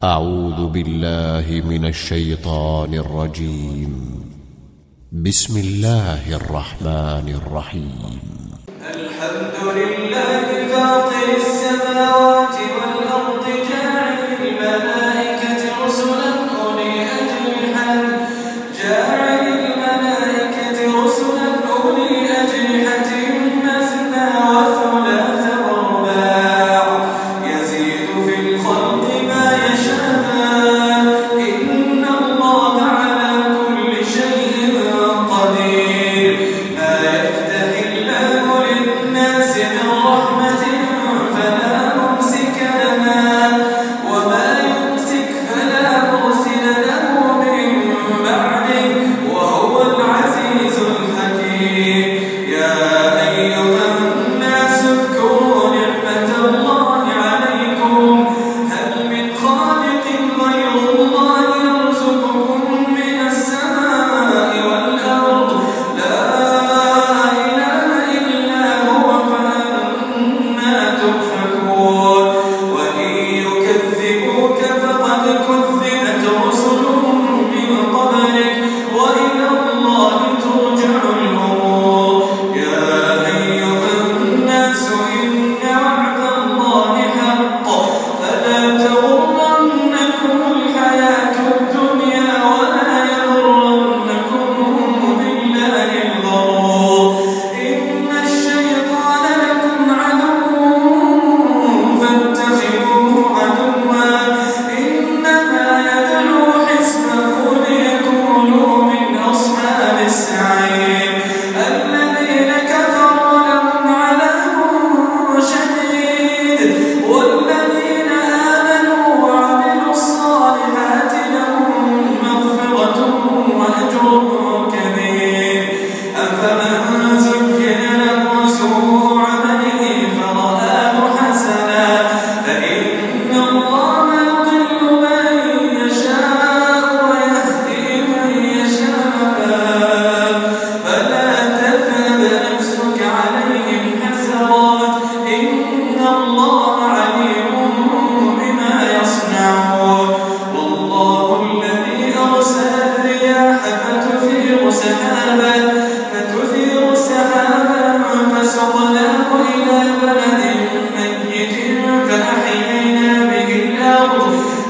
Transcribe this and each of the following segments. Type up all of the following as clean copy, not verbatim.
أعوذ بالله من الشيطان الرجيم. بسم الله الرحمن الرحيم. الحمد لله فاطر السماوات والأرض جاعل الملائكة رسلا أولي أجنحة مثنى وثلاث ورباع يزيد في الخلق ما يشاء إن الله على كل شيء قدير. ما يفتح الله للناس من رحمة فلا ممسك لها وما يمسك فلا مرسل له من بعده وهو العزيز الحكيم. يا أيها الناس اذكروا نعمة الله عليكم هل من خالق غير الله يرزقكم من السماء والأرض لا إله إلا هو فأنا تؤفكون. وإن يكذبوك فقد كذبت رسل من قبلك وإلى الله ترجع الأمور. يا أيها الناس إن وعد الله حق فلا تغرنكم الحياة الدنيا ولا يغرنكم بالله الغرور. إن الشيطان لكم عدو فاتخذوه عدوا إنما يدعو حزبه ليكونوا من أصحاب السعير. الذين كفروا لهم عذاب شديد والذين آمنوا وعملوا الصالحات لهم مغفرة وأجر كبير. أفمن زين له سوء عمله فرآه حسنا فإن الله يضل من يشاء ويهدي من يشاء فلا تذهب نفسك عليهم حسرات إن الله عليم بما يصنعون. والله الذي أرسل الرياح فتثير سحابا فسقناه إلى بلد ميت فأحيينا به الأرض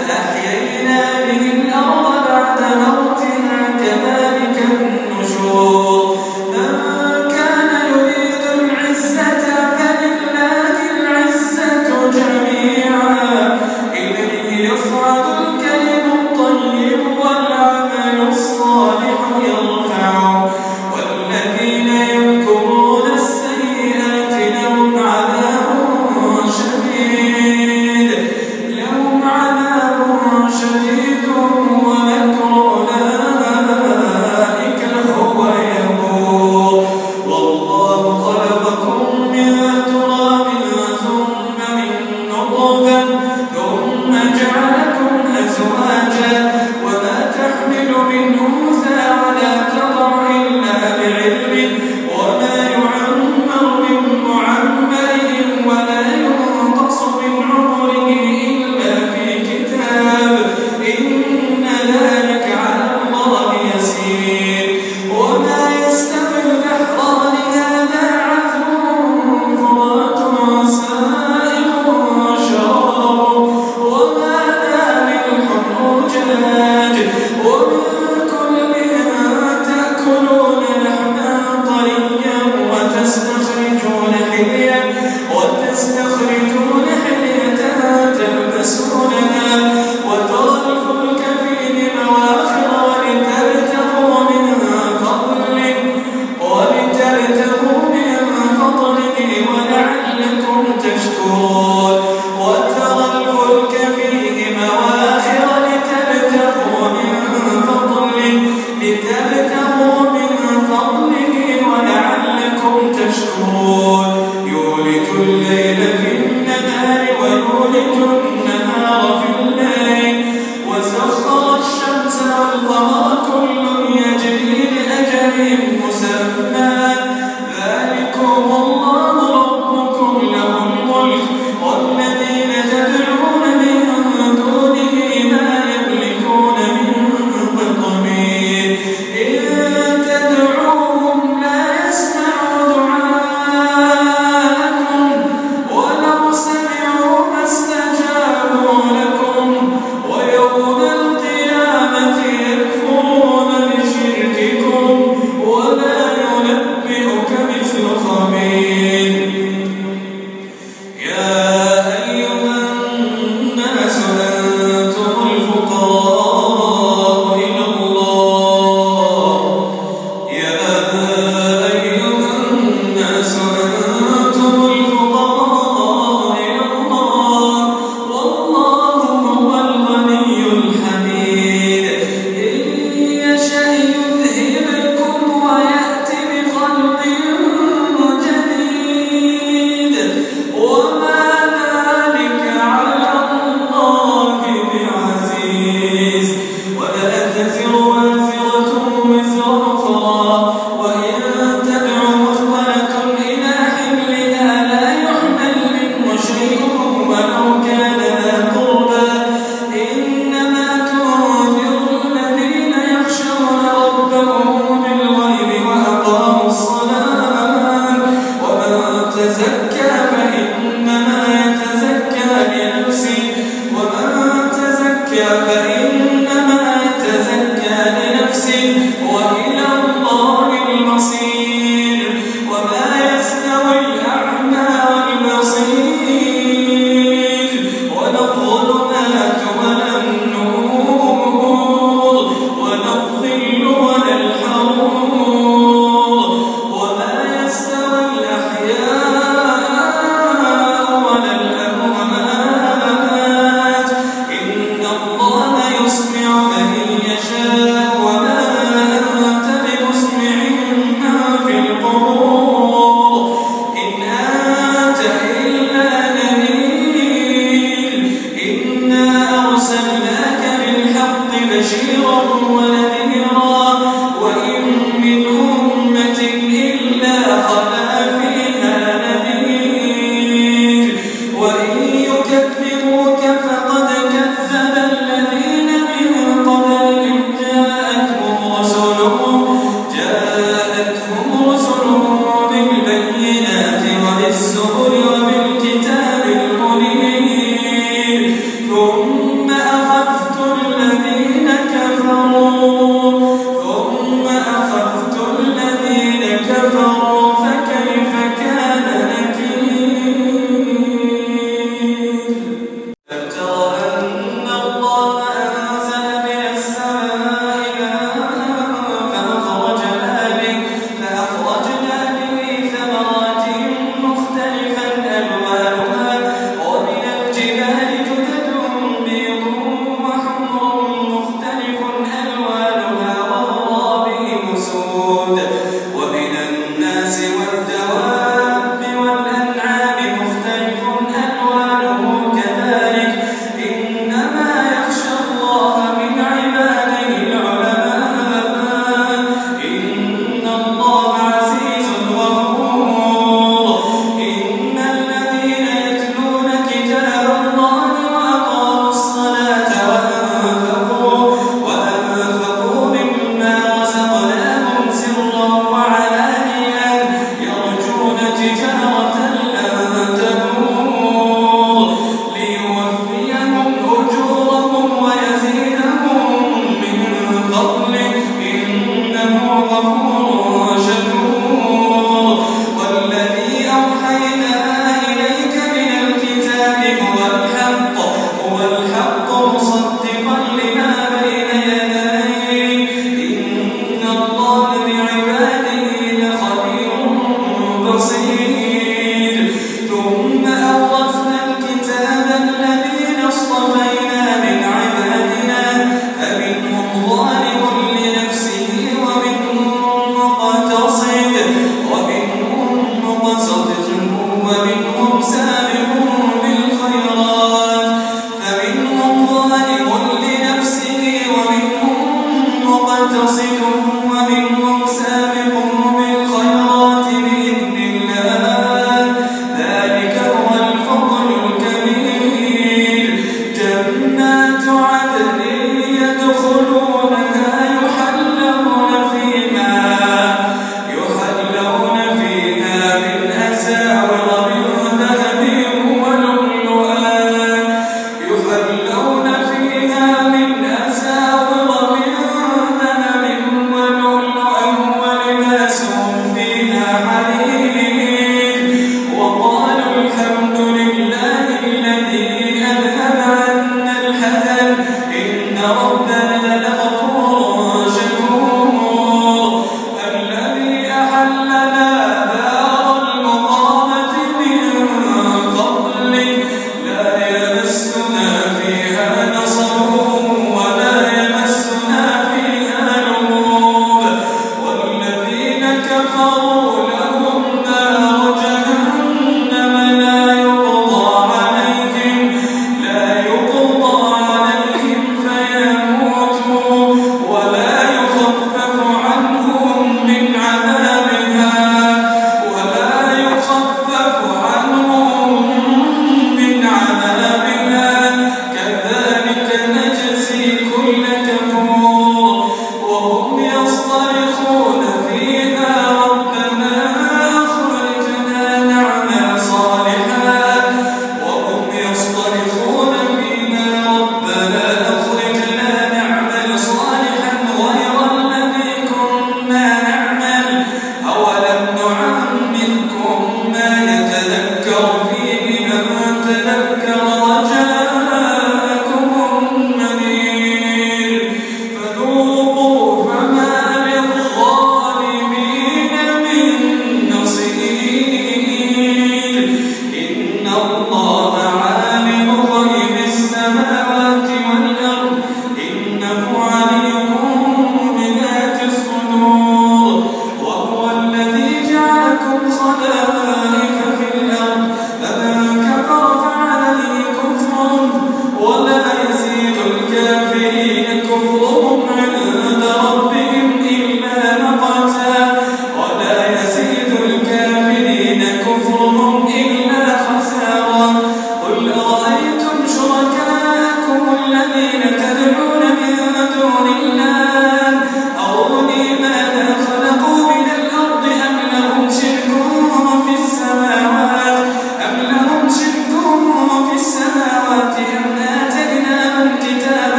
بعد موتها كذلك النشور. من كان يريد العزة فلله العزة جميعا إليه يصعد الكلم الطيب والعمل الصالح يرفعه والذين يمكرون السيئات لهم عذاب شديد ومكر أولئك هو يبور. والله خلقكم من تراب ثم من نطفة ثم جعلكم أزواجا وما تحمل من أنثى ولا تضع إلا بعلمه وما يعمر من معمر ولا ينقص من عمره إلا في كتاب إن ذلك على الله يسير. وما يستوي البحران هذا عذب فرات سائغ شرابه وهذا ملح أجاج ومن كل تأكلون لحما طريا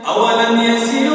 أولم يسيروا